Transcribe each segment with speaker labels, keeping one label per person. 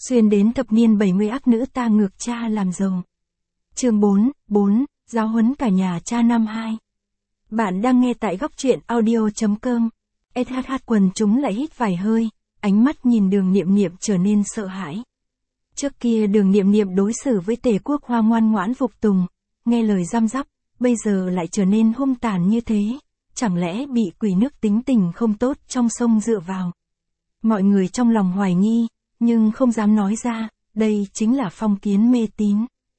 Speaker 1: Xuyên đến thập niên 70 ác nữ ta ngược cha làm giàu. Chương 4, giáo huấn cả nhà cha năm 2. Bạn đang nghe tại góc truyện audio.com. SHH quần chúng lại hít vài hơi, ánh mắt nhìn Đường Niệm Niệm trở nên sợ hãi. Trước kia Đường Niệm Niệm đối xử với Tề Quốc Hoa ngoan ngoãn phục tùng, nghe lời răm rắp, bây giờ lại trở nên hung tàn như thế, chẳng lẽ bị quỷ nước tính tình không tốt trong sông dựa vào. Mọi người trong lòng hoài nghi, nhưng không dám nói ra, đây chính là phong kiến mê tín.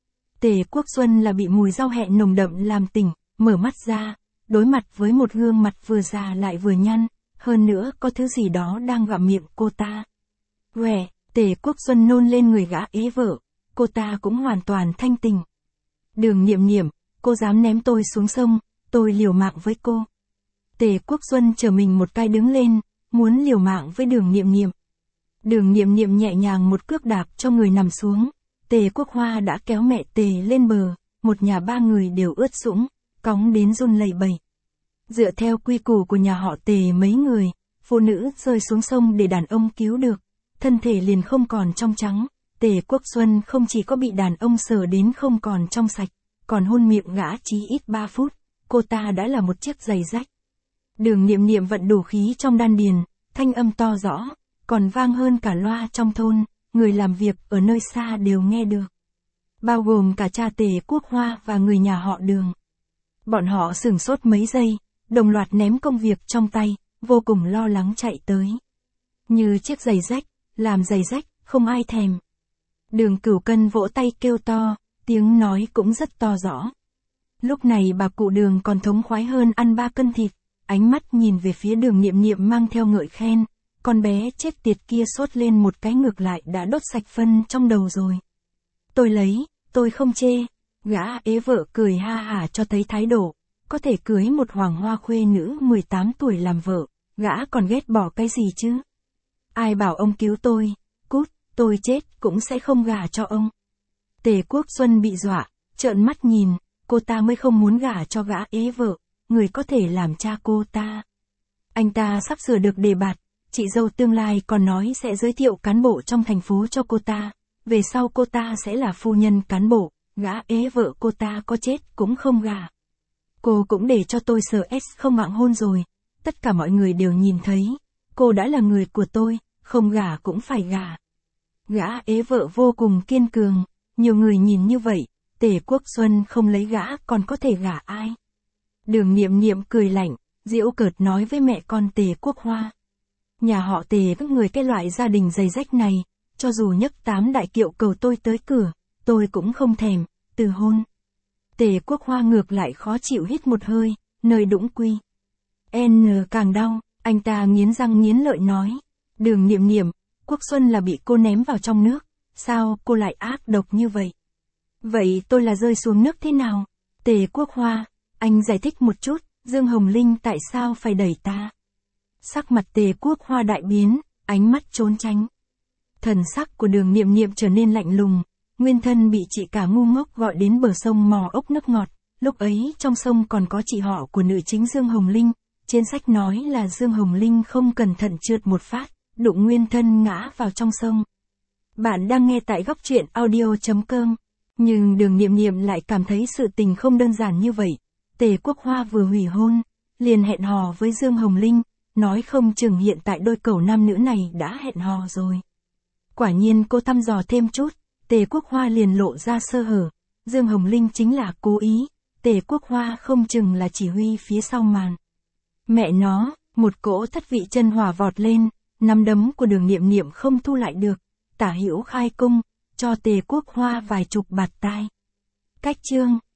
Speaker 1: Tề Quốc Xuân là bị mùi rau hẹ nồng đậm làm tỉnh, mở mắt ra, đối mặt với một gương mặt vừa già lại vừa nhăn, hơn nữa có thứ gì đó đang gặm miệng cô ta. Quẻ, Tề Quốc Xuân nôn lên người gã ế vợ, cô ta cũng hoàn toàn thanh tỉnh. Đường Niệm Niệm, cô dám ném tôi xuống sông, tôi liều mạng với cô. Tề Quốc Xuân trở mình một cái đứng lên, muốn liều mạng với Đường Niệm Niệm. Đường Niệm Niệm nhẹ nhàng một cước đạp cho người nằm xuống, Tề Quốc Hoa đã kéo mẹ Tề lên bờ, một nhà ba người đều ướt sũng, cóng đến run lẩy bẩy. Dựa theo quy củ của nhà họ Tề mấy người, phụ nữ rơi xuống sông để đàn ông cứu được, thân thể liền không còn trong trắng. Tề Quốc Xuân không chỉ có bị đàn ông sờ đến không còn trong sạch, còn hôn miệng gã chí ít 3 phút, cô ta đã là một chiếc giày rách. Đường Niệm Niệm vận đủ khí trong đan điền, thanh âm to rõ, còn vang hơn cả loa trong thôn, người làm việc ở nơi xa đều nghe được. Bao gồm cả cha Tề Quốc Hoa và người nhà họ Đường. Bọn họ sửng sốt mấy giây, đồng loạt ném công việc trong tay, vô cùng lo lắng chạy tới. Như chiếc giày rách, làm giày rách, không ai thèm. Đường Cửu Cân vỗ tay kêu to, tiếng nói cũng rất to rõ. Lúc này bà cụ Đường còn thống khoái hơn ăn 3 cân thịt, ánh mắt nhìn về phía Đường Niệm Niệm mang theo ngợi khen, con bé chết tiệt kia sốt lên một cái ngược lại đã đốt sạch phân trong đầu rồi. Tôi lấy, tôi không chê, gã ế vợ cười ha hả cho thấy thái độ, có thể cưới một hoàng hoa khuê nữ 18 tuổi làm vợ, gã còn ghét bỏ cái gì chứ? Ai bảo ông cứu tôi, cút, tôi chết cũng sẽ không gả cho ông. Tề Quốc Xuân bị dọa, trợn mắt nhìn, cô ta mới không muốn gả cho gã ế vợ, người có thể làm cha cô ta. Anh ta sắp sửa được đề bạt, chị dâu tương lai còn nói sẽ giới thiệu cán bộ trong thành phố cho cô ta, về sau cô ta sẽ là phu nhân cán bộ, gã ế vợ cô ta có chết cũng không gả. Cô cũng để cho tôi sờ không mạng hôn rồi, tất cả mọi người đều nhìn thấy, cô đã là người của tôi, không gả cũng phải gả. Gã ế vợ vô cùng kiên cường, nhiều người nhìn như vậy, Tề Quốc Xuân không lấy gã còn có thể gả ai. Đường Niệm Niệm cười lạnh, giễu cợt nói với mẹ con Tề Quốc Hoa. Nhà họ Tề các người cái loại gia đình giày rách này, cho dù nhấc 8 đại kiệu cầu tôi tới cửa, tôi cũng không thèm, từ hôn. Tề Quốc Hoa ngược lại khó chịu hít một hơi, nơi đũng quy. Càng đau, anh ta nghiến răng nghiến lợi nói. Đường Niệm Niệm, Quốc Xuân là bị cô ném vào trong nước, sao cô lại ác độc như vậy? Vậy tôi là rơi xuống nước thế nào? Tề Quốc Hoa, anh giải thích một chút, Dương Hồng Linh tại sao phải đẩy ta? Sắc mặt Tề Quốc Hoa đại biến, ánh mắt trốn tránh. Thần sắc của Đường Niệm Niệm trở nên lạnh lùng, nguyên thân bị chị cả ngu ngốc gọi đến bờ sông mò ốc nước ngọt, lúc ấy trong sông còn có chị họ của nữ chính Dương Hồng Linh, trên sách nói là Dương Hồng Linh không cẩn thận trượt một phát, đụng nguyên thân ngã vào trong sông. Bạn đang nghe tại góc truyện audio.com, nhưng Đường Niệm Niệm lại cảm thấy sự tình không đơn giản như vậy. Tề Quốc Hoa vừa hủy hôn, liền hẹn hò với Dương Hồng Linh, nói không chừng hiện tại đôi cẩu nam nữ này đã hẹn hò rồi. Quả nhiên cô thăm dò thêm chút, Tề Quốc Hoa liền lộ ra sơ hở, Dương Hồng Linh chính là cố ý, Tề Quốc Hoa không chừng là chỉ huy phía sau màn. Mẹ nó, một cỗ thất vị chân hỏa vọt lên, nắm đấm của Đường Niệm Niệm không thu lại được, tả hữu khai cung, cho Tề Quốc Hoa vài chục bạt tai. Cách chương